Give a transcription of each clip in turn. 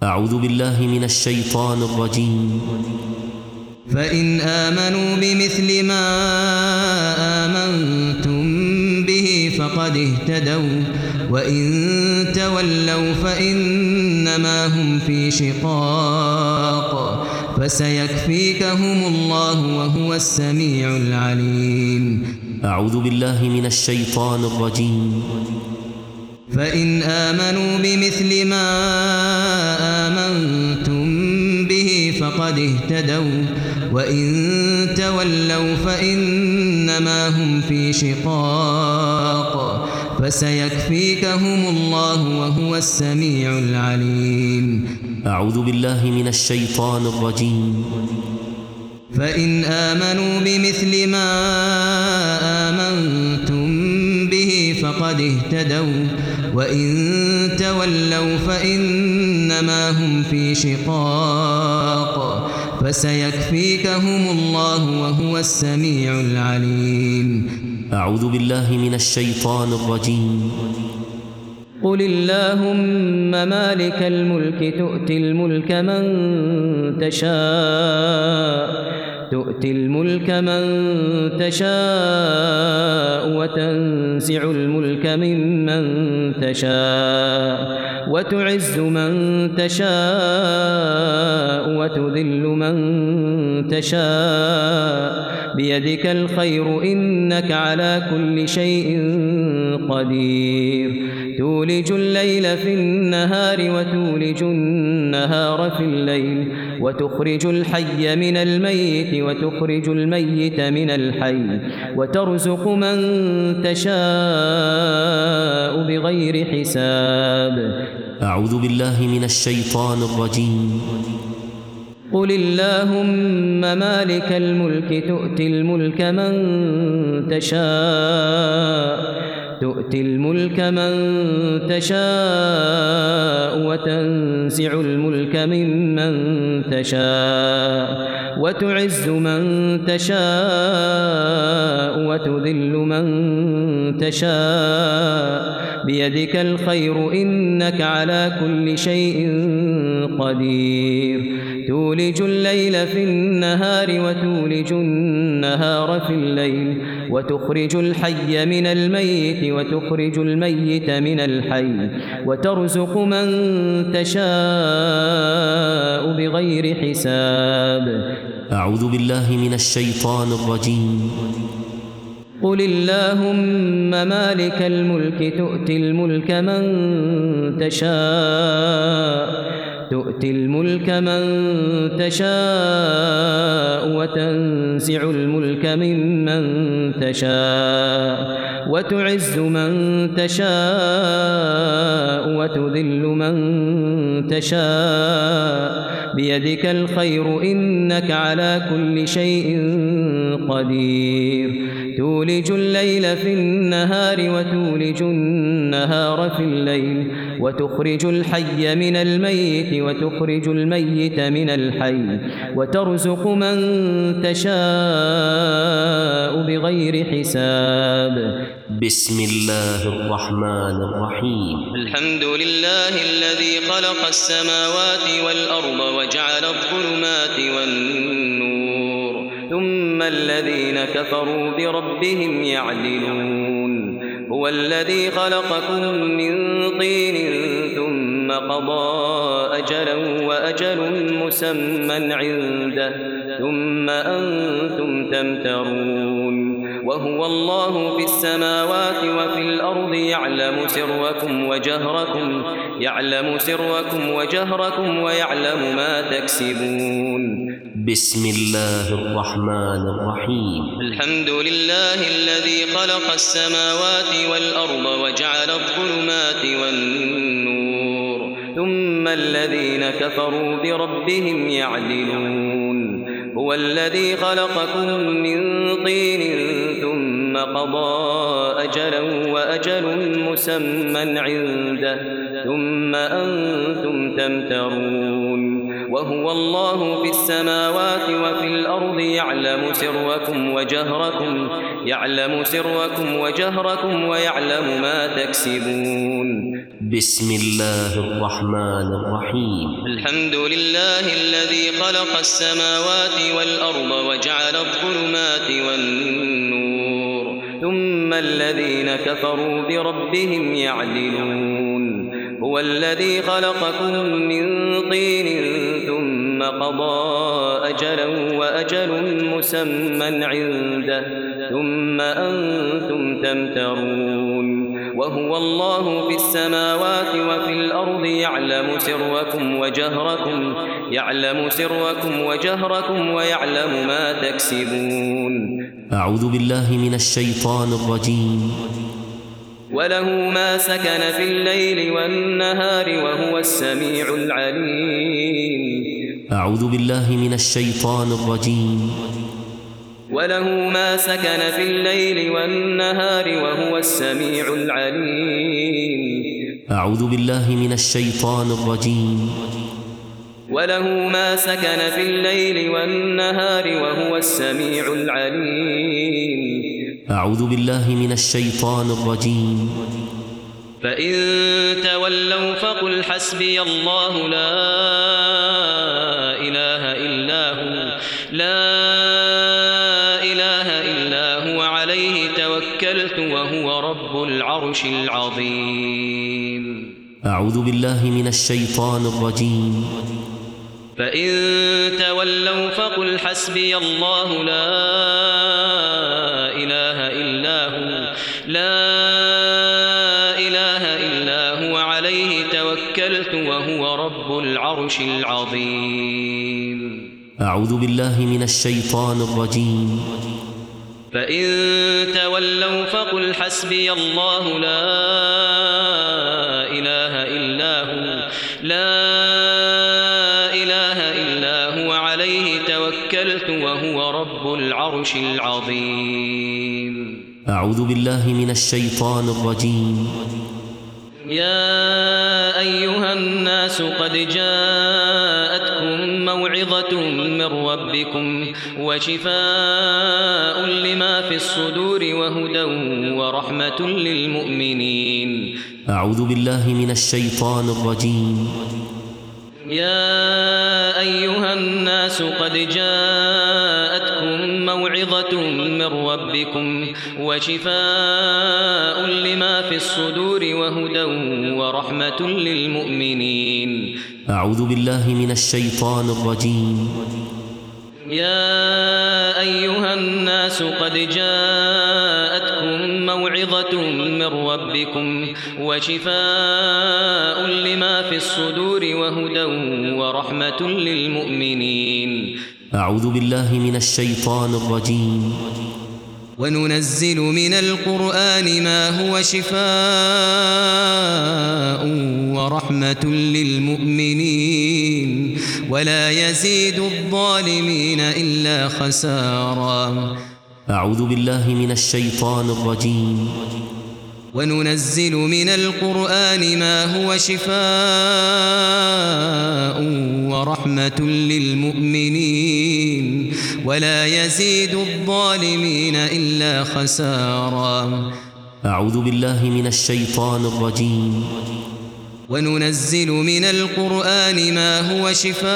أعوذ بالله من الشيطان الرجيم. فإن آمنوا بمثل ما آمنتم به فقد اهتدوا وإن تولوا فإنما هم في شقاق فسيكفيكهم الله وهو السميع العليم. أعوذ بالله من الشيطان الرجيم. فإن آمنوا بمثل ما آمنتم به فقد اهتدوا وإن تولوا فإنما هم في شقاق فسيكفيكهم الله وهو السميع العليم. أعوذ بالله من الشيطان الرجيم. فإن آمنوا بمثل ما آمنتم به فقد اهتدوا وإن تولوا فإنما هم في شقاق فسيكفيكهم الله وهو السميع العليم. أعوذ بالله من الشيطان الرجيم. قل اللهم مالك الملك تؤتي الملك من تشاء وتنزع الملك ممن تشاء وتعز من تشاء وتذل من تشاء بيدك الخير إنك على كل شيء قدير. تولج الليل في النهار وتولج النهار في الليل وتخرج الحي من الميت وتخرج الميت من الحي وترزق من تشاء بغير حساب. أعوذ بالله من الشيطان الرجيم. قل اللهم مالك الملك تؤتي الملك من تشاء وتنزع الملك ممن تشاء وتعز من تشاء وتذل من تشاء بيدك الخير إنك على كل شيء قدير. تولج الليل في النهار وتولج النهار في الليل وتخرج الحي من الميت وتخرج الميت من الحي وترزق من تشاء بغير حساب. أعوذ بالله من الشيطان الرجيم. قل اللهم مالك الملك تؤتي الملك من تشاء وتنزع الملك ممن تشاء وتعز من تشاء وتذل من تشاء بيدك الخير إنك على كل شيء قدير. تولج الليل في النهار وتولج النهار في الليل وتخرج الحي من الميت وتخرج الميت من الحي وترزق من تشاء بغير حساب. بسم الله الرحمن الرحيم. الحمد لله الذي خلق السماوات والأرض وجعل الظلمات والنور ثم الذين كفروا بربهم يعدلون. هو الذي خلقكم من طين ثم قضى أجلا وأجل مسمى عنده ثم أنتم تمترون. وهو الله في السماوات وفي الأرض يعلم سركم وجهركم ويعلم ما تكسبون. بسم الله الرحمن الرحيم. الحمد لله الذي خلق السماوات والأرض وجعل الظلمات والنور ثم الذين كفروا بربهم يعدلون. هو الذي خلقكم من طين ثم قضى أجلا وأجل مسمى عنده ثم أنتم تمترون. وهو الله في السماوات وفي الأرض يعلم سركم وجهركم ويعلم ما تكسبون. بسم الله الرحمن الرحيم. الحمد لله الذي خلق السماوات والأرض وجعل الظلمات والنور ثم الذين كفروا بربهم يعدلون. هو الذي خلقكم من طين ثم قضى أجلا وأجل مسمى عنده ثم أنتم تمترون. وهو الله في السماوات وفي الأرض يعلم سركم وجهركم ويعلم ما تكسبون. أعوذ بالله من الشيطان الرجيم. وله ما سكن في الليل والنهار وهو السميع العليم. أعوذ بالله من الشيطان الرجيم. وله ما سكن في الليل والنهار وهو السميع العليم. أعوذ بالله من الشيطان الرجيم. وله ما سكن في الليل والنهار وهو السميع العليم. أعوذ بالله من الشيطان الرجيم. فإن تولوا فقل حسبي الله لا إله إلا هو عليه توكلت وهو رب العرش العظيم. أعوذ بالله من الشيطان الرجيم. فإن تولوا فقل حسبي الله لا إله إلا هو عليه توكلت وهو رب العرش العظيم. أعوذ بالله من الشيطان الرجيم. فإن تولوا فقل حسبي الله لا إله إلا هو عليه توكلت وهو رب العرش العظيم. أعوذ بالله من الشيطان الرجيم. يا أيها الناس قد جاءتكم موعظة من ربكم وشفاء لما في الصدور وهدى ورحمة للمؤمنين. أعوذ بالله من الشيطان الرجيم. يا أيها الناس قد جاءتكم موعظة من ربكم وشفاء لما في الصدور وهدى ورحمة للمؤمنين. أعوذ بالله من الشيطان الرجيم. يا أيها الناس قد جاءتكم موعظة من ربكم وشفاء لما في الصدور وهدى ورحمة للمؤمنين. أعوذ بالله من الشيطان الرجيم. وننزل من القرآن ما هو شفاء ورحمة للمؤمنين ولا يزيد الظالمين إلا خسارا. أعوذ بالله من الشيطان الرجيم. وننزل من القرآن ما هو شفاء ورحمة للمؤمنين ولا يزيد الظالمين إلا خسارا. أعوذ بالله من الشيطان الرجيم. وننزل من القرآن ما هو شفاء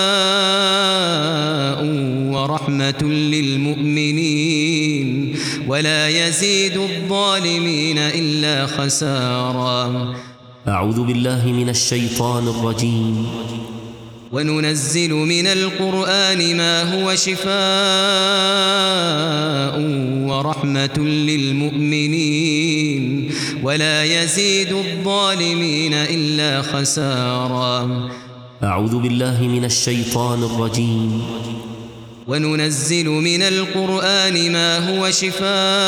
ورحمة للمؤمنين ولا يزيد الظالمين إلا خسارا. أعوذ بالله من الشيطان الرجيم. وننزل من القرآن ما هو شفاء ورحمة للمؤمنين ولا يزيد الظالمين إلا خسارا. أعوذ بالله من الشيطان الرجيم. وننزل من القرآن ما هو شفاء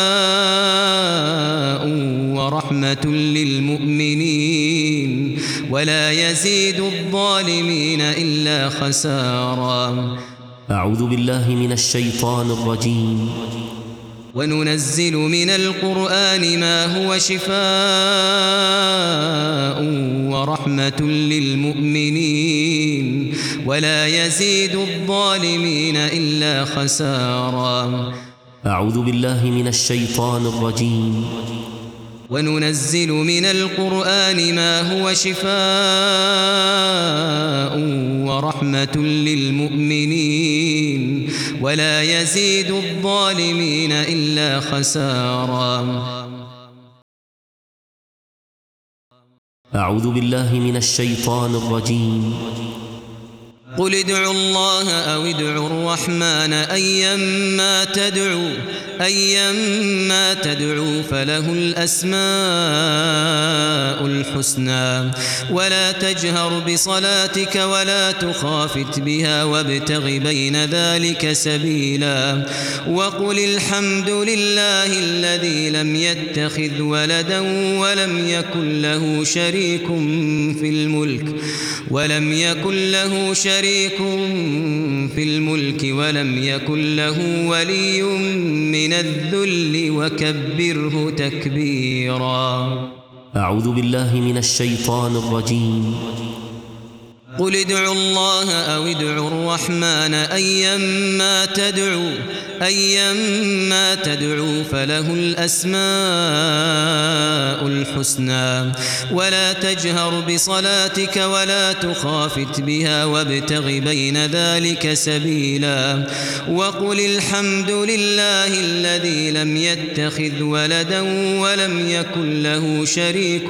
ورحمة للمؤمنين ولا يزيد الظالمين إلا خسارا. أعوذ بالله من الشيطان الرجيم. وننزل من القرآن ما هو شفاء ورحمة للمؤمنين ولا يزيد الظالمين إلا خسارا. أعوذ بالله من الشيطان الرجيم. وننزل من القرآن ما هو شفاء ورحمة للمؤمنين ولا يزيد الظالمين إلا خسارا. أعوذ بالله من الشيطان الرجيم. قل ادعوا الله أو ادعوا الرحمن أيما تدعوا فله الأسماء الحسنى ولا تجهر بصلاتك ولا تخافت بها وابتغ بين ذلك سبيلا وقل الحمد لله الذي لم يتخذ ولدا ولم يكن له شريك في الملك ولم يكن له ولي من الذل وكبره تكبيرا. أعوذ بالله من الشيطان الرجيم. قل ادعوا الله أو ادعوا الرحمن أيما تدعوا فله الأسماء الحسنى ولا تجهر بصلاتك ولا تخافت بها وابتغ بين ذلك سبيلا وقل الحمد لله الذي لم يتخذ ولدا ولم يكن له شريك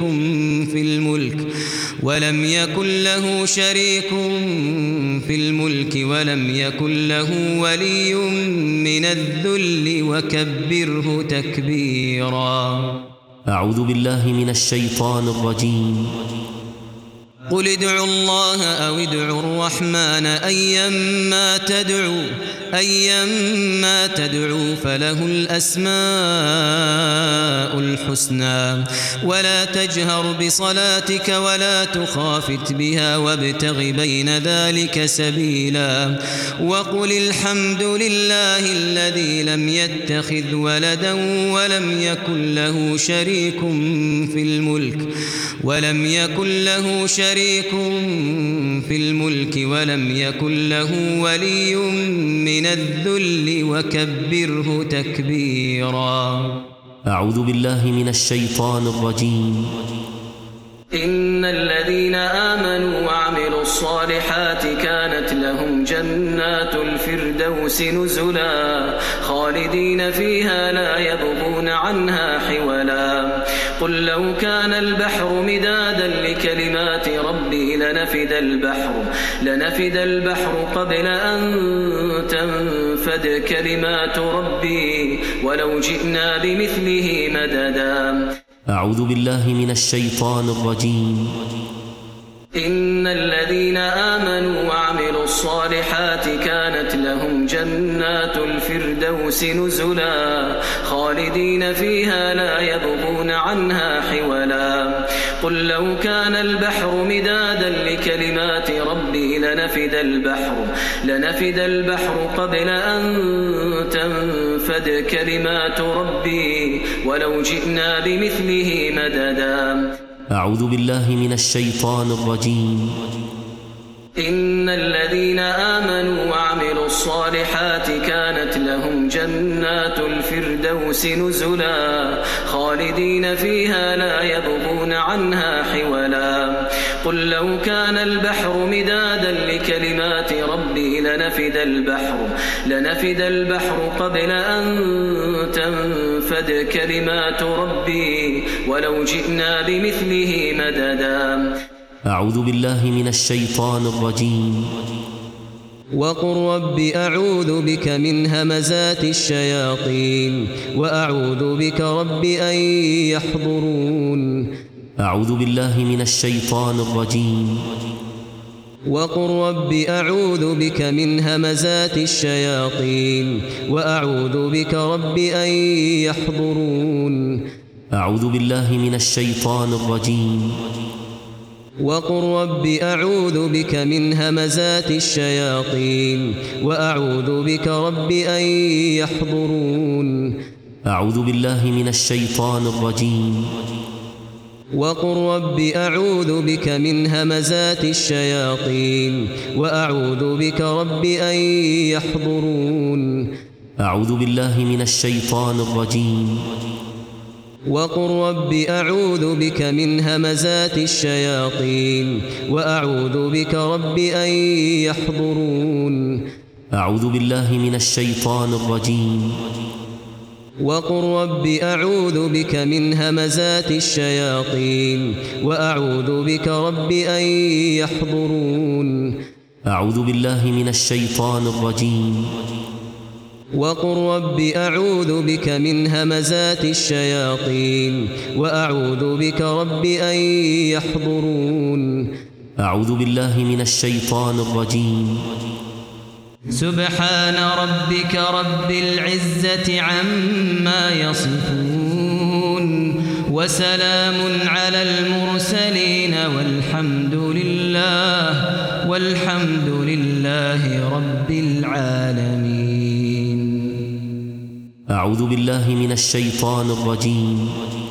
في الملك ولم يكن له ولي من الذل وكبره تكبيرا. أعوذ بالله من الشيطان الرجيم. قل ادعوا الله أو ادعوا الرحمن أيما تدعوا فله الأسماء الحسنى ولا تجهر بصلاتك ولا تخافت بها وابتغ بين ذلك سبيلا وقل الحمد لله الذي لم يتخذ ولدا ولم يكن له شريك في الملك ولم يكن له ولي من الذل وكبره تكبيرا. أعوذ بالله من الشيطان الرجيم. إن الذين آمنوا وعملوا الصالحات كانت لهم جنات الفردوس نزلا خالدين فيها لا يبغون عنها حولا. قل لو كان البحر مدادا لكلمات ربي لنفد البحر قبل أن تنفد كلمات ربي ولو جئنا بمثله مددا. أعوذ بالله من الشيطان الرجيم. إن الذين آمنوا وعملوا الصالحات كانت لهم جنات الفردوس نزلا خالدين فيها لا يبغون عنها حولا. قل لو كان البحر مدادا لكلمات ربي لنفد البحر قبل أن تنفد كلمات ربي ولو جئنا بمثله مددا. أعوذ بالله من الشيطان الرجيم. إن الذين آمنوا وعملوا الصالحات كانت لهم جنات الفردوس نزلا خالدين فيها لا يبغون عنها حولا. قل لو كان البحر مدادا لكلمات ربي لنفد البحر قبل أن تنفد كلمات ربي ولو جئنا بمثله مددا. أعوذ بالله من الشيطان الرجيم. وقل رب أعوذ بك من همزات الشياطين وأعوذ بك رب أن يحضرون. أعوذ بالله من الشيطان الرجيم. وقل رب أعوذ بك من همزات الشياطين وأعوذ بك رب أن يحضرون. أعوذ بالله من الشيطان الرجيم. وقل رب أعوذ بك من همزات الشياطين وأعوذ بك رب أن يحضرون. أعوذ بالله من الشيطان الرجيم. وقل رب أعوذ بك من همزات الشياطين وأعوذ بك رب أن يحضرون. أعوذ بالله من الشيطان الرجيم. وقل رب أعوذ بك من همزات الشياطين وأعوذ بك رب أن يحضرون. أعوذ بالله من الشيطان الرجيم. وقل رب أعوذ بك من همزات الشياطين وأعوذ بك رب أن يحضرون. أعوذ بالله من الشيطان الرجيم. وقل رب أعوذ بك من همزات الشياطين وأعوذ بك رب أن يحضرون. أعوذ بالله من الشيطان الرجيم. سبحان ربك رب العزة عما يصفون وسلام على المرسلين والحمد لله رب العالمين. أعوذ بالله من الشيطان الرجيم.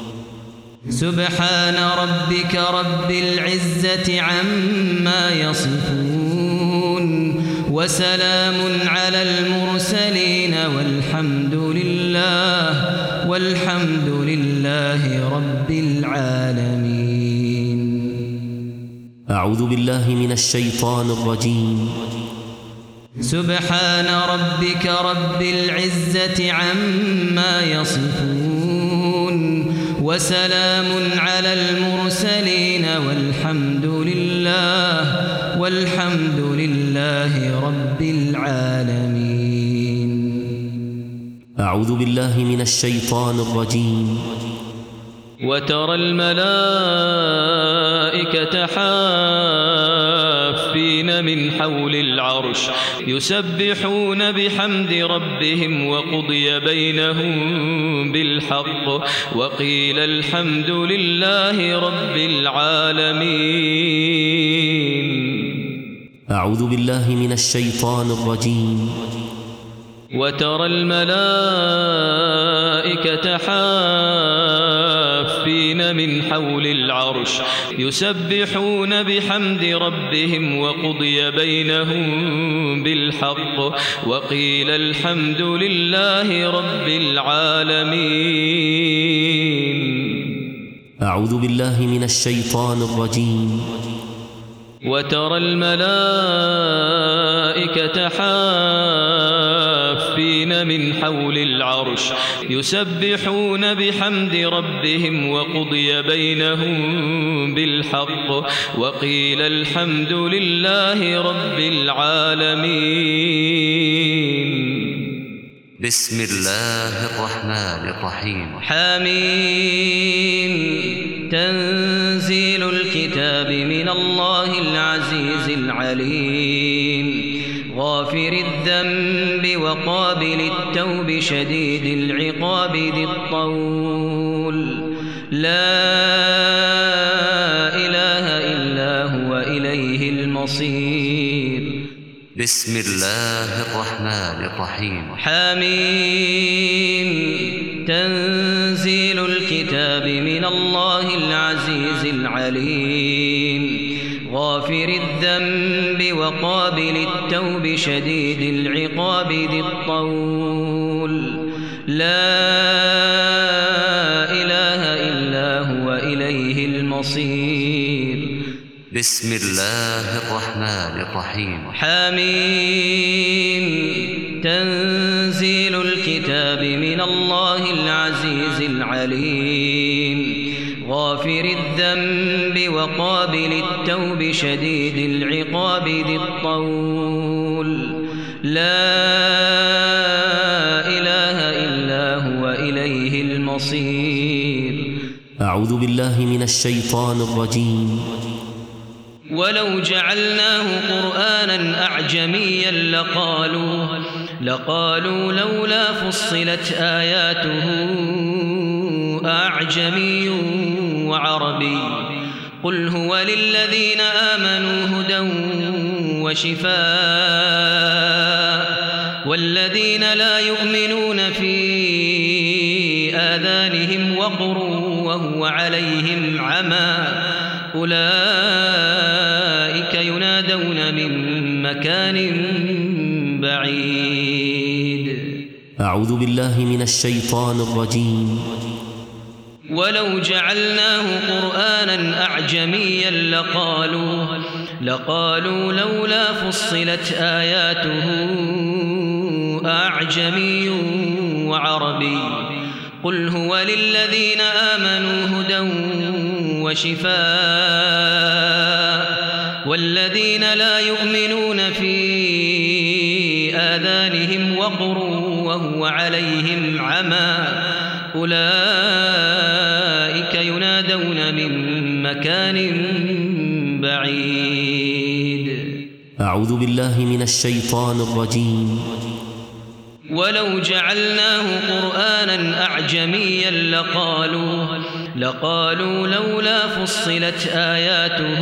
سبحان ربك رب العزة عما يصفون وسلام على المرسلين والحمد لله رب العالمين. أعوذ بالله من الشيطان الرجيم. سبحان ربك رب العزة عما يصفون وسلام على المرسلين والحمد لله رب العالمين. أعوذ بالله من الشيطان الرجيم. وترى الملائكة حافين من حول العرش يسبحون بحمد ربهم وقضي بينهم بالحق وقيل الحمد لله رب العالمين. أعوذ بالله من الشيطان الرجيم. وترى الملائكة حافين من حول العرش يسبحون بحمد ربهم وقضي بينهم بالحق وقيل الحمد لله رب العالمين. أعوذ بالله من الشيطان الرجيم. وترى الملائكة حافين من حول العرش يسبحون بحمد ربهم وقضي بينهم بالحق وقيل الحمد لله رب العالمين. بسم الله الرحمن الرحيم. حميم. تنزيل الكتاب من الله العزيز العليم غافر الذنب وقابل التوب شديد العقاب ذي الطول لا إله إلا هو إليه المصير. بسم الله الرحمن الرحيم. حميم. تنزيل الكتاب من الله العزيز العليم غافر الذنب وقابل التوب شديد العقاب ذي الطول لا إله إلا هو إليه المصير. بسم الله الرحمن الرحيم. حميم. تنزيل الكتاب من الله العزيز العليم غافر الذنب وقابل التوب شديد العقاب ذي الطول لا إله إلا هو إليه المصير. أعوذ بالله من الشيطان الرجيم. ولو جعلناه قرآنا أعجميا لقالوا لولا فصلت آياته أعجمي وعربي قل هو للذين آمنوا هدى وشفاء والذين لا يؤمنون في آذانهم وقر وهو عليهم عمى أولئك ينادون من مكان بعيد. أعوذ بالله من الشيطان الرجيم. ولو جعلناه قرآنا أعجميا لقالوا لولا فصلت آياته أعجمي وعربي قل هو للذين آمنوا هدى وشفاء والذين لا يؤمنون في آذانهم وقر وهو عليهم عمى أولئك ينادون من مكان بعيد. أعوذ بالله من الشيطان الرجيم. ولو جعلناه قرآنا أعجميا لقالوا لولا فصلت آياته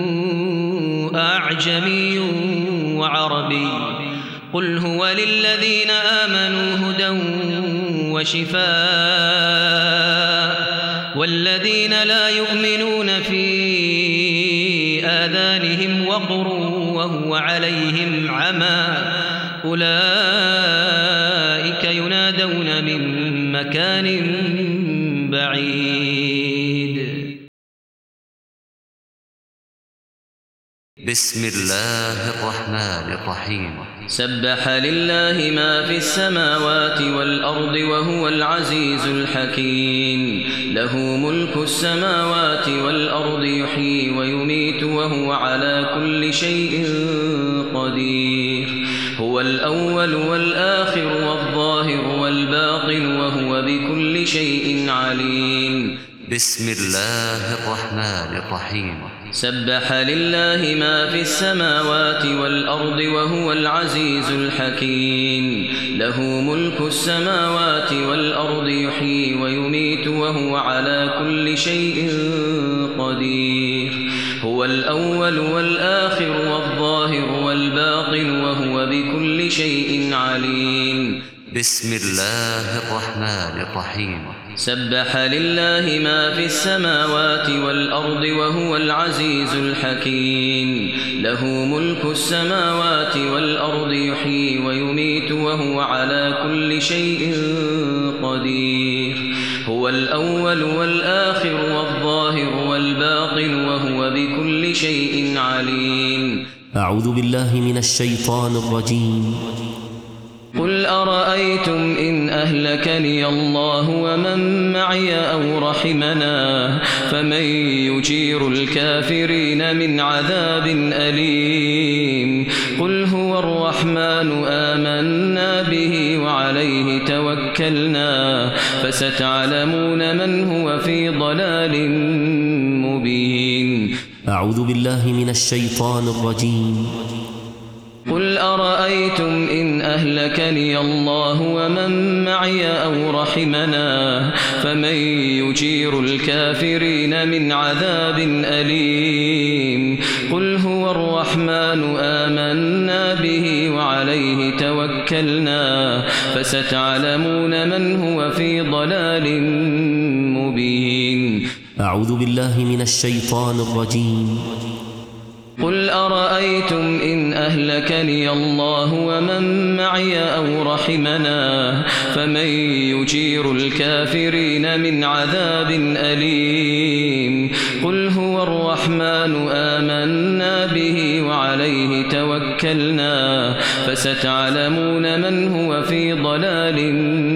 أعجمي وعربي قل هو للذين آمنوا هدى وشفاء والذين لا يؤمنون في آذانهم وقر وهو عليهم عمى أولئك ينادون من مكان بعيد. بسم الله الرحمن الرحيم. سبح لله ما في السماوات والأرض وهو العزيز الحكيم له ملك السماوات والأرض يحيي ويميت وهو على كل شيء قدير هو الأول والآخر والظاهر والباطن وهو بكل شيء عليم. بسم الله الرحمن الرحيم. سبح لله ما في السماوات والأرض وهو العزيز الحكيم له ملك السماوات والأرض يحيي ويميت وهو على كل شيء قدير هو الأول والآخر والظاهر والباطن وهو بكل شيء عليم. بسم الله الرحمن الرحيم. سبح لله ما في السماوات والأرض وهو العزيز الحكيم له ملك السماوات والأرض يحيي ويميت وهو على كل شيء قدير هو الأول والآخر والظاهر والباطن وهو بكل شيء عليم. أعوذ بالله من الشيطان الرجيم. قل أرأيتم إن أهلكني الله ومن معي أو رحمنا فمن يجير الكافرين من عذاب أليم قل هو الرحمن آمنا به وعليه توكلنا فستعلمون من هو في ضلال مبين. أعوذ بالله من الشيطان الرجيم. قل أرأيتم إن أهلكني الله ومن معي أو رحمنا فمن يجير الكافرين من عذاب أليم قل هو الرحمن آمنا به وعليه توكلنا فستعلمون من هو في ضلال مبين. أعوذ بالله من الشيطان الرجيم. قل أرأيتم إن أهلكني الله ومن معي أو رحمنا فمن يجير الكافرين من عذاب أليم قل هو الرحمن آمنا به وعليه توكلنا فستعلمون من هو في ضلال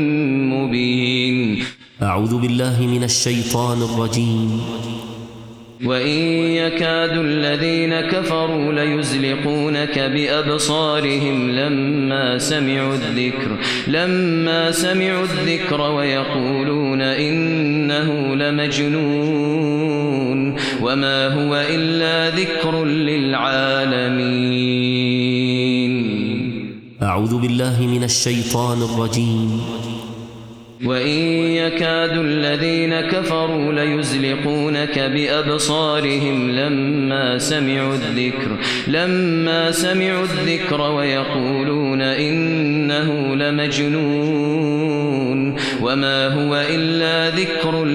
مبين. أعوذ بالله من الشيطان الرجيم. وإن يكاد الذين كفروا ليزلقونك بأبصارهم لما سمعوا الذكر ويقولون إنه لمجنون وما هو إلا ذكر للعالمين. أعوذ بالله من الشيطان الرجيم. وإن يكاد الذين كفروا ليزلقونك بأبصارهم لما سمعوا الذكر ويقولون إنه لمجنون وما هو إلا ذكر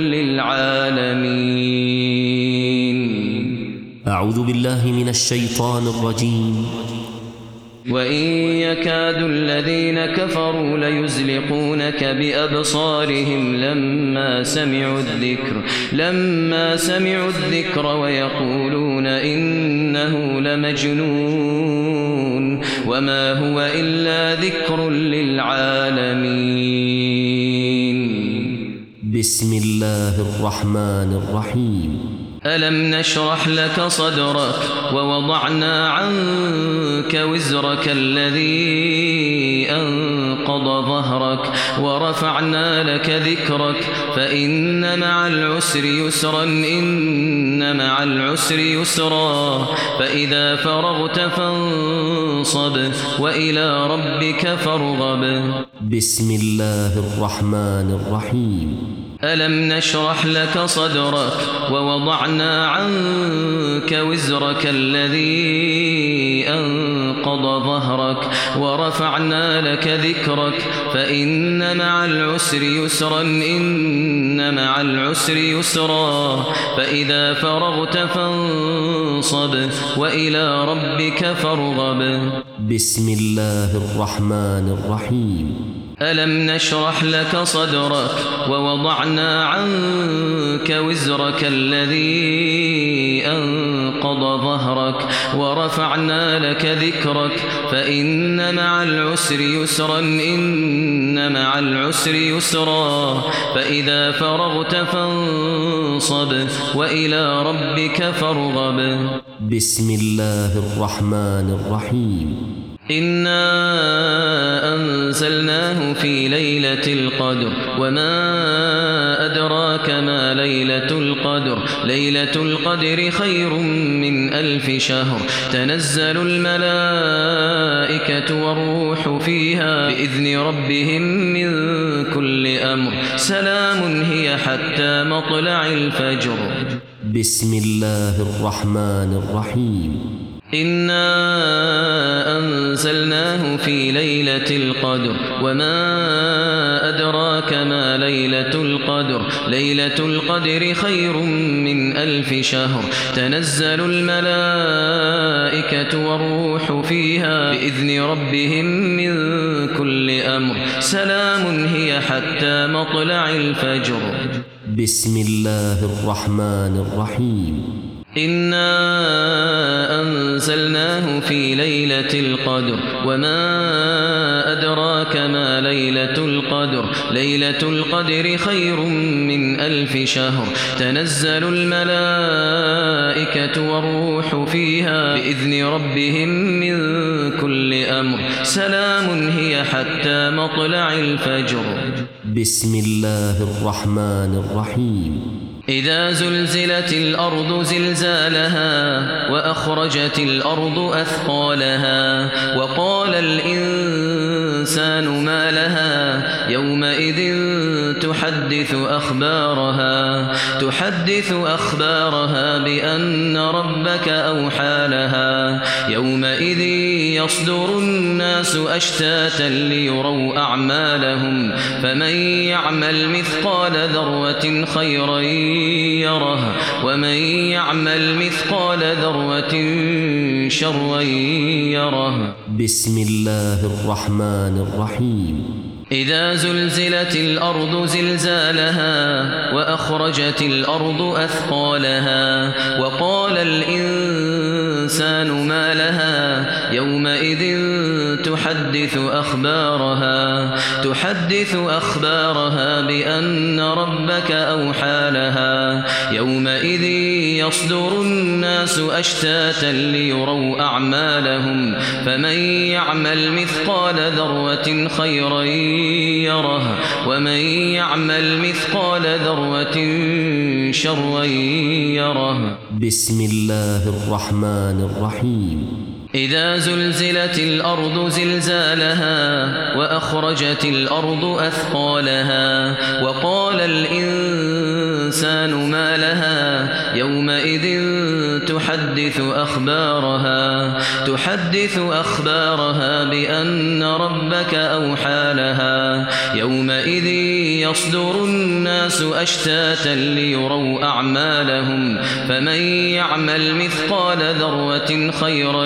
للعالمين. أعوذ بالله من الشيطان الرجيم. وإن يكاد الذين كفروا ليزلقونك بأبصارهم لما سمعوا الذكر ويقولون إنه لمجنون وما هو إلا ذكر للعالمين. بسم الله الرحمن الرحيم. ألم نشرح لك صدرك ووضعنا عنك وزرك الذي أنقض ظهرك ورفعنا لك ذكرك فإن مع العسر يسرا إن مع العسر يسرا فإذا فرغت فانصب وإلى ربك فارغب. بسم الله الرحمن الرحيم. ألم نشرح لك صدرك ووضعنا عنك وزرك الذي أنقض ظهرك ورفعنا لك ذكرك فإن مع العسر يسرا إن مع العسر يسرا فإذا فرغت فانصب وإلى ربك فارغب. بسم الله الرحمن الرحيم. ألم نشرح لك صدرك ووضعنا عنك وزرك الذي أنقض ظهرك ورفعنا لك ذكرك فإن مع العسر يسرا إن مع العسر يسرا فإذا فرغت فانصب وإلى ربك فارغب. بسم الله الرحمن الرحيم. إنا أنزلناه في ليلة القدر وما أدراك ما ليلة القدر ليلة القدر خير من 1000 شهر تنزل الملائكة والروح فيها بإذن ربهم من كل أمر سلام هي حتى مطلع الفجر. بسم الله الرحمن الرحيم. إنا أنزلناه في ليلة القدر وما أدراك ما ليلة القدر ليلة القدر خير من 1000 شهر تنزل الملائكة والروح فيها بإذن ربهم من كل أمر سلام هي حتى مطلع الفجر. بسم الله الرحمن الرحيم. إنا أنزلناه في ليلة القدر وما أدراك ما ليلة القدر ليلة القدر خير من 1000 شهر تنزل الملائكة والروح فيها بإذن ربهم من كل أمر سلام هي حتى مطلع الفجر. بسم الله الرحمن الرحيم. إذا زلزلت الأرض زلزالها وأخرجت الأرض أثقالها وقال الإنسان ما لها يومئذ تحدث أخبارها بأن ربك أوحى لها يومئذ يصدر الناس أشتاتا ليروا أعمالهم فمن يعمل مثقال ذرة خيرا يره ومن يعمل مثقال ذرة شرا يره. بسم الله الرحمن الرحيم. إذا زلزلت الأرض زلزالها وأخرجت الأرض أثقالها وقال الإنسان ما لها يومئذ تحدث أخبارها بأن ربك أوحى لها يومئذ يصدر الناس أشتاتا ليروا أعمالهم فمن يعمل مثقال ذرة خيرا يره ومن يعمل مثقال ذرة شرا يره. بسم الله الرحمن الرحيم. إذا زلزلت الأرض زلزالها وأخرجت الأرض أثقالها وقال الإنسان ما لها يومئذ تحدث أخبارها بأن ربك أوحى لها يومئذ يصدر الناس أشتاتا ليروا أعمالهم فمن يعمل مثقال ذرة خيرا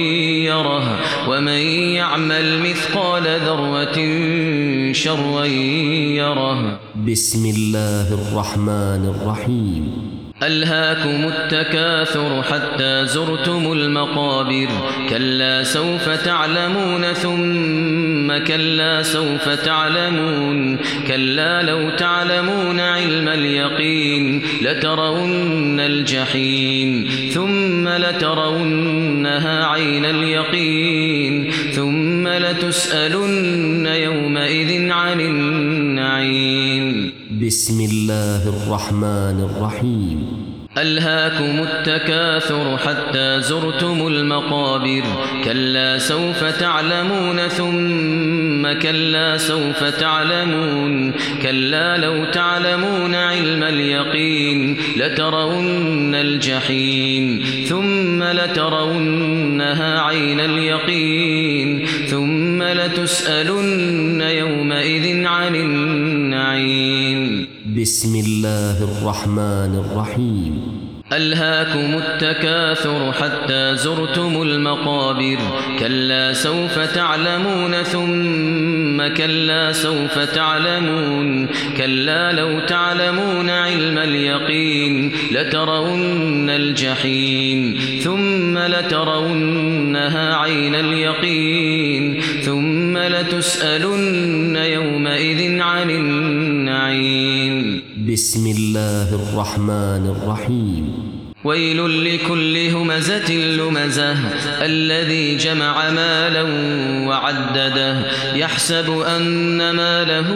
يره ومن يعمل مثقال ذرة شرا يره. بسم الله الرحمن الرحيم. ألهاكم التكاثر حتى زرتم المقابر كلا سوف تعلمون ثم كلا سوف تعلمون كلا لو تعلمون علم اليقين لترون الجحيم ثم لترونها عين اليقين ثم لتسألن يومئذ عن النعيم. بسم الله الرحمن الرحيم. ألهاكم التكاثر حتى زرتم المقابر كلا سوف تعلمون ثم كلا سوف تعلمون كلا لو تعلمون علم اليقين لترون الجحيم ثم لترونها عين اليقين ثم لتسألن يومئذ عن النعيم. بسم الله الرحمن الرحيم. ألهاكم التكاثر حتى زرتم المقابر كلا سوف تعلمون ثم كلا سوف تعلمون كلا لو تعلمون علم اليقين لترون الجحيم ثم لترونها عين اليقين ثم لتسألن يومئذ عن النعيم. بسم الله الرحمن الرحيم. ويل لكل همزة لمزة الذي جمع مالا وعدده يحسب أن ماله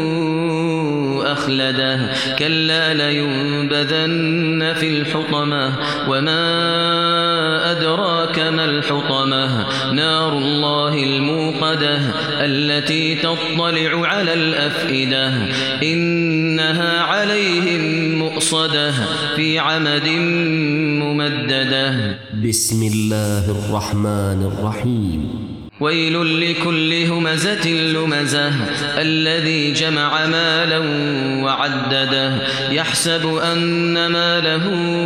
أخلده كلا لينبذن في الحطمة وما أدراك ما الحطمة نار الله الموقدة التي تطلع على الأفئدة إنها عليهم مؤصدة في عمد ممددة. بسم الله الرحمن الرحيم. ويل لكل همزة لمزة الذي جمع مالا وعدده يحسب أن ماله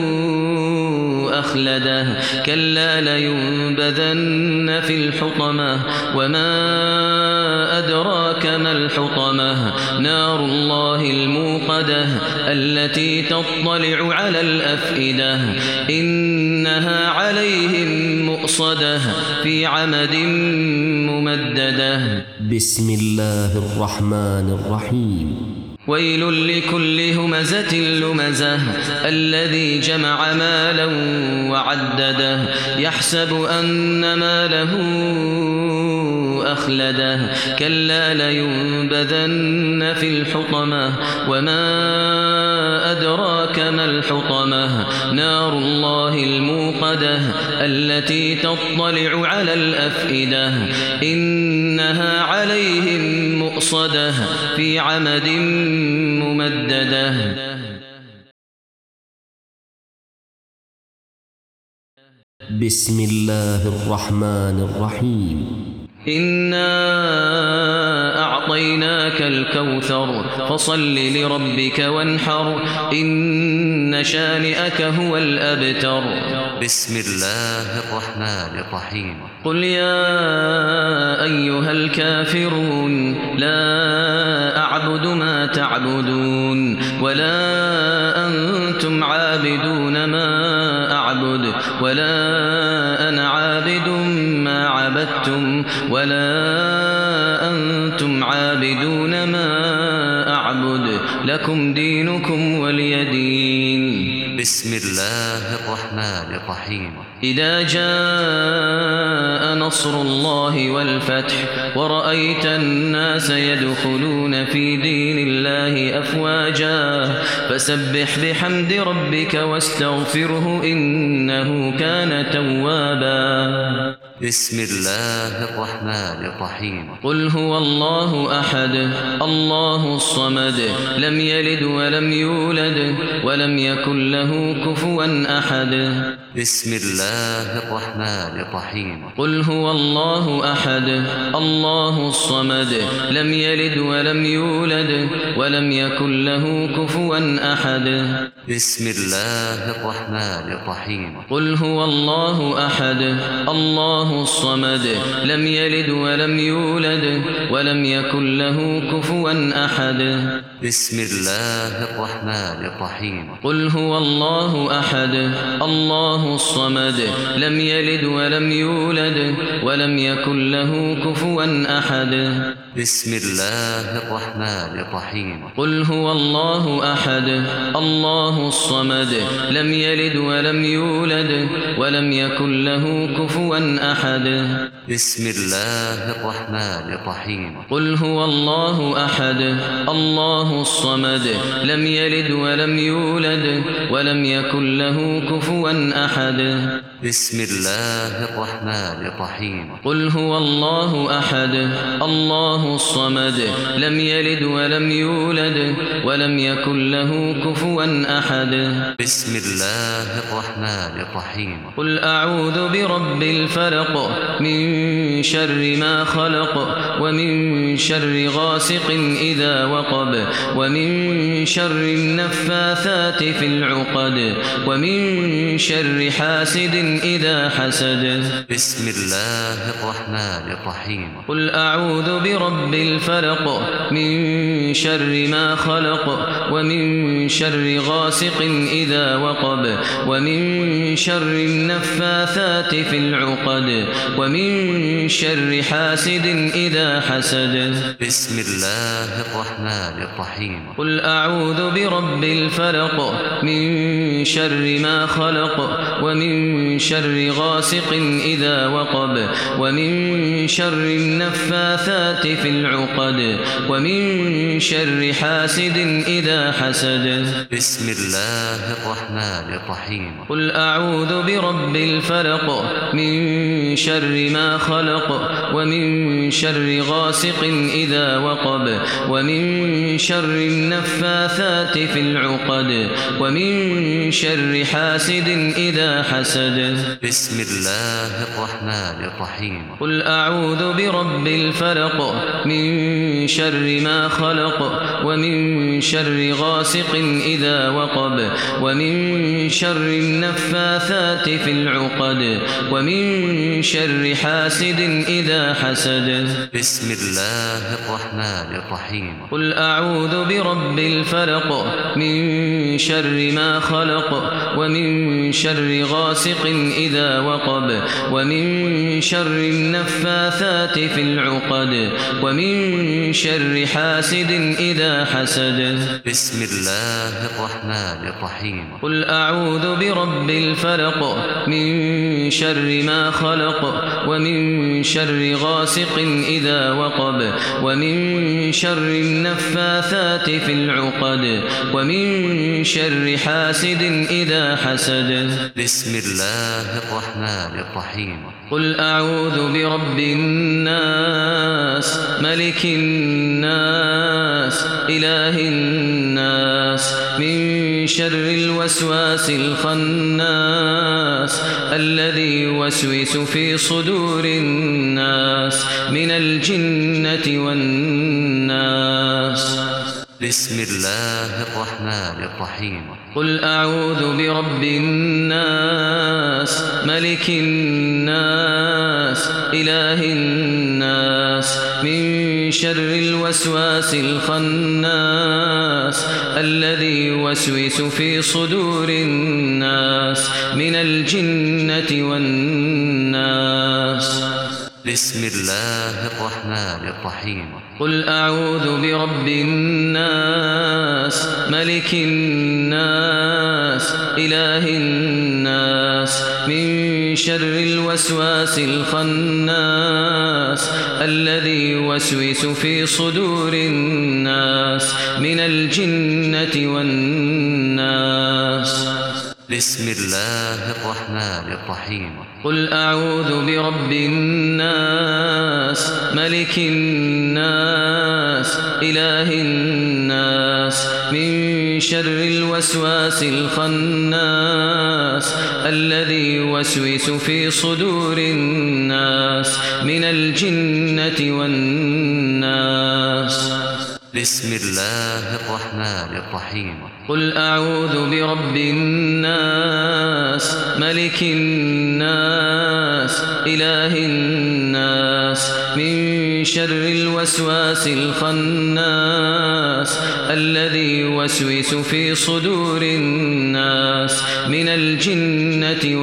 أخلده كلا لينبذن في الحطمة وما أدراك ما الحطمة نار الله الموقدة التي تطلع على الأفئدة إنها عليهم مؤصدة في عمد ممددة. بسم الله الرحمن الرحيم. ويل لكل همزة لمزة الذي جمع مالا وعدده يحسب أن ماله أخلده كلا لينبذن في الحطمة وما أدراك ما الحطمة نار الله الموقدة التي تطلع على الأفئدة إنها عليهم مؤصدة في عمد ممددة. بسم الله الرحمن الرحيم. إنا أعطيناك الكوثر فصل لربك وانحر إن شانئك هو الأبتر. بسم الله الرحمن الرحيم. قل يا أيها الكافرون لا أعبد ما تعبدون ولا أنتم عابدون ما أعبد ولا أنا عابد ما عبدتم ولا أنتم عابدون ما أعبد لكم دينكم ولي دين. بسم الله الرحمن الرحيم. إذا جاء نصر الله والفتح ورأيت الناس يدخلون في دين الله أفواجا فسبح بحمد ربك واستغفره إنه كان توابا. بسم الله الرحمن الرحيم. قل هو الله أحد الله الصمد لم يلد ولم يولد ولم يكن له كفوا أحد. بسم الله الرحمن الرحيم. قل هو الله أحد الله الصمد لم يلد ولم يولد ولم يكن له كفوا أحد. بسم الله الرحمن الرحيم. قل هو الله أحد الله الله الصمد لم يلد ولم يولد ولم يكن له كفوا أحد بسم الله الرحمن الرحيم قل هو الله أحد الله الصمد لم يلد ولم يولد ولم يكن له كفوا أحد بسم الله الرحمن الرحيم قل هو الله أحد الله الصمد لم يلد ولم يولد ولم يكن له كفوا أحد بسم الله الرحمن الرحيم قل هو الله أحد الله الصمد لم يلد ولم يولد ولم يكن له كفوا أحد بسم الله الرحمن الرحيم قل هو الله أحد الله الصمد لم يلد ولم يولد ولم يكن له كفوا أحد بسم الله الرحمن الرحيم قل أعوذ برب الفلق من شر ما خلق ومن شر غاسق إذا وقب ومن شر النفاثات في العقد ومن شر حاسد إذا حسد بسم الله الرحمن الرحيم قل أعوذ برب الفلق من شر ما خلق ومن شر غاسق إذا وقب ومن شر النفاثات في العقد ومن شر حاسد إذا حسد بسم الله الرحمن الرحيم قل أعوذ برب الفلق من شر ما خلق ومن شر غاسق إذا وقب ومن شر النفاثات في العقد ومن شر حاسد إذا حسد بسم الله الرحمن الرحيم قل أعوذ برب الفلق من شر ما خلق ومن شر غاسق إذا وقب ومن شر النفاثات في العقد ومن شر حاسد إذا حسد بسم الله الرحمن الرحيم قل أعوذ برب الفلق من شر ما خلق ومن شر غاسق إذا وقب ومن شر النفاثات في العقد ومن شر حاسد إذا حسد بسم الله الرحمن الرحيم قل أعوذ برب الفلق من شر ما خلق ومن شر غاسق إذا وقب ومن شر النفاثات في العقد ومن شر حاسد إذا حسد بسم الله الرحمن الرحيم قل أعوذ برب الفلق من شر ما خلق ومن شر غاسق إذا وقب ومن شر النفاثات في العقد ومن شر حاسد إذا حسد بسم الله الرحمن الرحيم قل أعوذ برب الناس ملك الناس إله الناس من شر الوسواس الخناس الذي يوسوس في صدور الناس من الجنة والناس بسم الله الرحمن الرحيم قل أعوذ برب الناس ملك الناس إله الناس من شر الوسواس الخناس الذي يوسوس في صدور الناس من الجنة والناس بسم الله الرحمن الرحيم قل أعوذ برب الناس ملك الناس إله الناس من شر الوسواس الخناس الذي يوسوس في صدور الناس من الجنة والناس بسم الله الرحمن الرحيم قل أعوذ برب الناس ملك الناس إله الناس من شر الوسواس الخناس الذي يوسوس في صدور الناس من الجنة والناس بسم الله الرحمن الرحيم قل أعوذ برب الناس ملك الناس إله الناس من شر الوسواس الخناس الذي يوسوس في صدور الناس من الجنة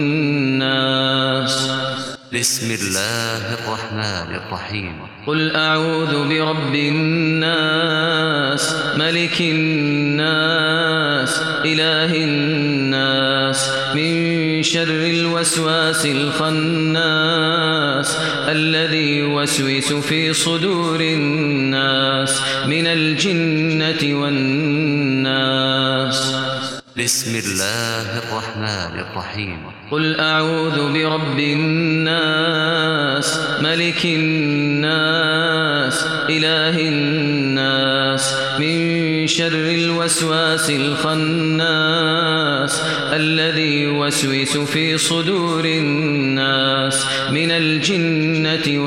والناس. بسم الله الرحمن الرحيم قل أعوذ برب الناس ملك الناس إله الناس من شر الوسواس الخناس الذي يوسوس في صدور الناس من الجنة والناس. بسم الله الرحمن الرحيم قل أعوذ برب الناس ملك الناس إله الناس من شر الوسواس الخناس الذي يوسوس في صدور الناس من الجنة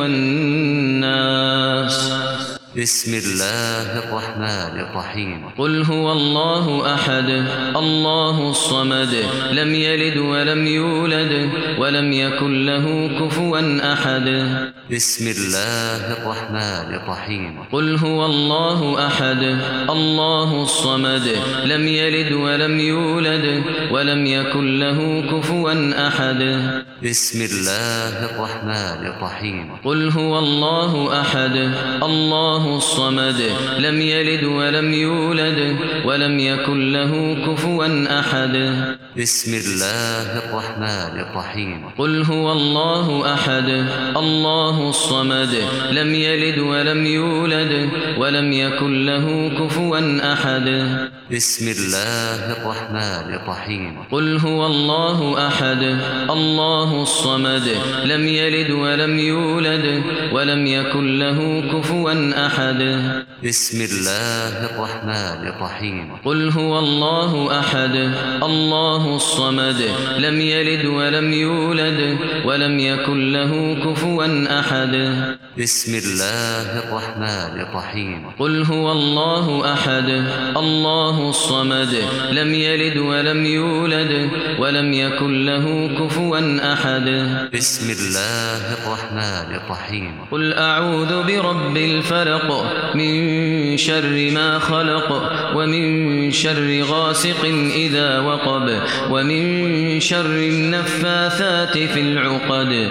والناس. بسم الله الرحمن الرحيم قل هو الله أحد الله الصمد لم يلد ولم يولد ولم يكن له كفوا أحد. بسم الله الرحمن الرحيم قل هو الله أحد الله الصمد لم يلد ولم يولد ولم يكن له كفوا أحد. بسم الله الرحمن الرحيم قل هو الله أحد الله الصمد لم يلد ولم يولد ولم يكن له كفوا أحد. بسم الله الرحمن الرحيم قل هو الله أحد الله الصمد لم يلد ولم يولد ولم يكن له كفوا أحد. بسم الله الرحمن الرحيم قل هو الله أحد الله الصمد لم يلد ولم يولد ولم يكن له كفوا أحد. بسم الله الرحمن الرحيم قل هو الله أحد الله الصمد لم يلد ولم يولد ولم يكن له كفوا أحد. بسم الله الرحمن الرحيم قل هو الله أحد الله الصمد لم يلد ولم يولد ولم يكن له كفوا أحد. بسم الله الرحمن الرحيم قل أعوذ برب الفلق من شر ما خلق ومن شر غاسق إذا وقب ومن شر النفاثات في العقد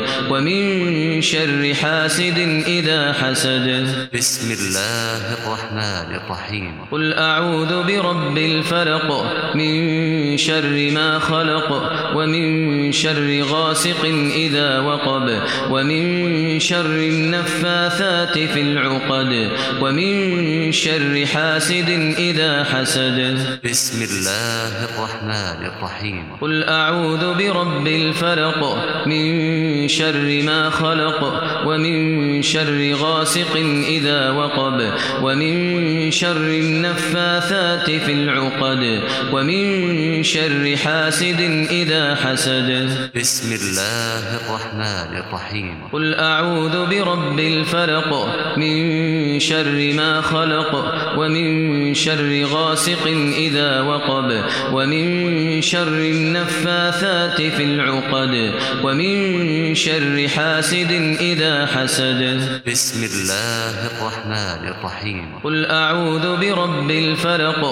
ومن شر حاسد إذا حسد. بسم الله الرحمن الرحيم قل أعوذ برب الفلق من شر ما خلق ومن شر غاسق إذا وقب ومن شر النفاثات في العقد ومن شر حاسد إذا حسد. بسم الله الرحمن الرحيم قل أعوذ برب الفلق من شر ما خلق ومن شر غاسق إذا وقب ومن شر النفاثات في العقد ومن شر حاسد إذا حسد. بسم الله الرحمن الرحيم قل أعوذ برب الفلق من شر ما خلق ومن شر غاسق إذا وقب ومن شر النفاثات في العقد ومن شر حاسد إذا حسد. بسم الله الرحمن الرحيم قل أعوذ برب الفلق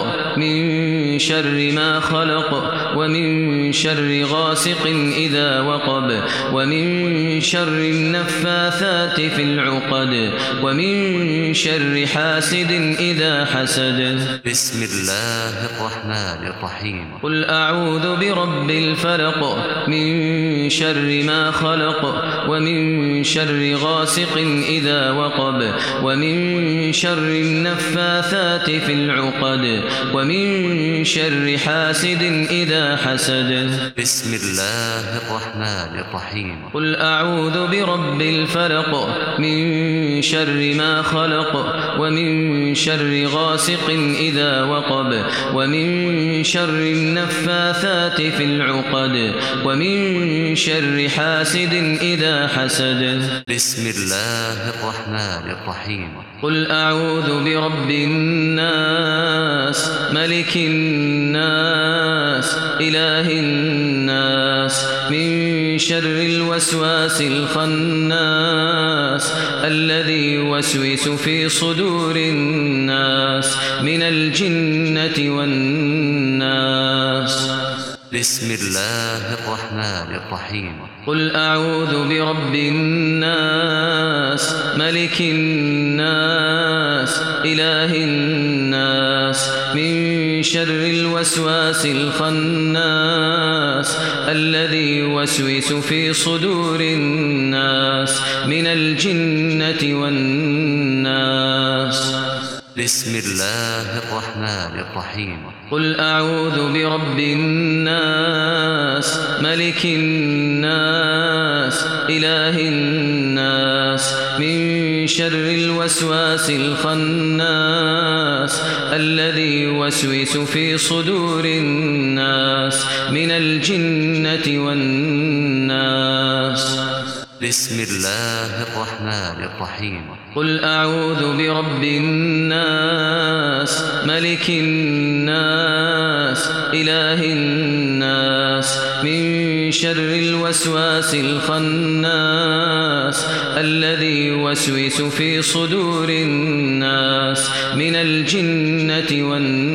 من شر ما خلق ومن شر غاسق إذا وقب ومن شر النفاثات في العقد ومن شر حاسد إذا حسد. بسم الله الرحمن الرحيم قل أعوذ برب الفلق من شر ما خلق ومن شر غاسق إذا وقب ومن شر النفاثات في العقد ومن شر حاسد إذا حسد. بسم الله الرحمن الرحيم قل أعوذ برب الفلق من شر ما خلق وبق ومن شر غاسق إذا وقب ومن شر النفاثات في العقد ومن شر حاسد إذا حسد. بسم الله الرحمن الرحيم. قل أعوذ برب الناس ملك الناس إله الناس من شر الوسواس الخناس الذي يوسوس في صدور الناس من الجنة والناس. بسم الله الرحمن الرحيم. قل أعوذ برب الناس ملك الناس إله الناس من شر الوسواس الخناس الذي يوسوس في صدور الناس من الجنة والناس. بسم الله الرحمن الرحيم. قل أعوذ برب الناس ملك الناس إله الناس من شر الوسواس الخناس الذي يوسوس في صدور الناس من الجنة والناس. بسم الله الرحمن الرحيم. قل أعوذ برب الناس ملك الناس إله الناس من شر الوسواس الخناس الذي يوسوس في صدور الناس من الجنة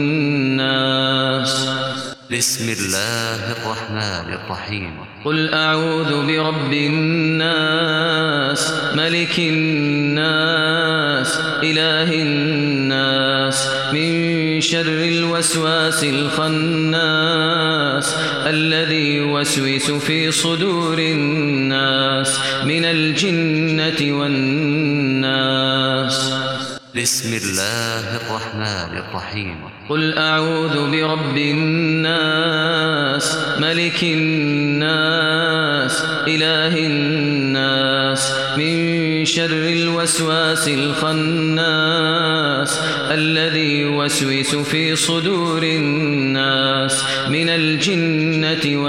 والناس. بسم الله الرحمن الرحيم. قل أعوذ برب الناس ملك الناس إله الناس من شر الوسواس الخناس الذي يوسوس في صدور الناس من الجنة والناس. بسم الله الرحمن الرحيم. قل أعوذ برب الناس ملك الناس إله الناس من شر الوسواس الخناس الذي يوسوس في صدور الناس من الجنة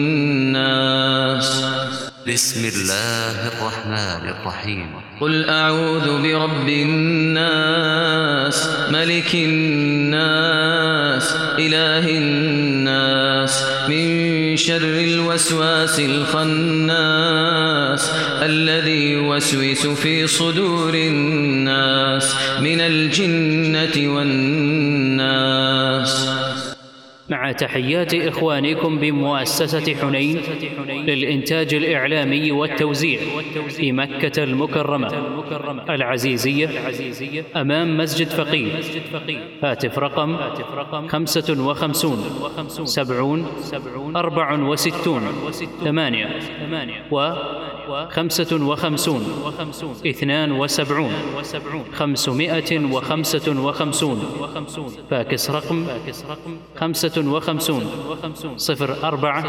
والناس. بسم الله الرحمن الرحيم. قل أعوذ برب الناس ملك الناس إله الناس من شر الوسواس الخناس الذي يوسوس في صدور الناس من الجنة والناس. مع تحيات إخوانكم بمؤسسة حنين للإنتاج الإعلامي والتوزيع في مكة المكرمة العزيزية أمام مسجد فقيه. هاتف رقم 55 70 64 8 و 55 72 555. فاكس رقم 55 04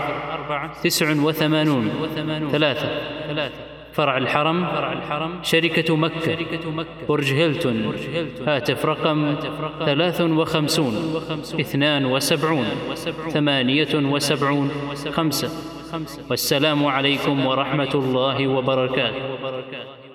89 3. فرع الحرم شركة مكة برج هيلتون. هاتف رقم 53 72 78 5. والسلام عليكم ورحمة الله وبركاته.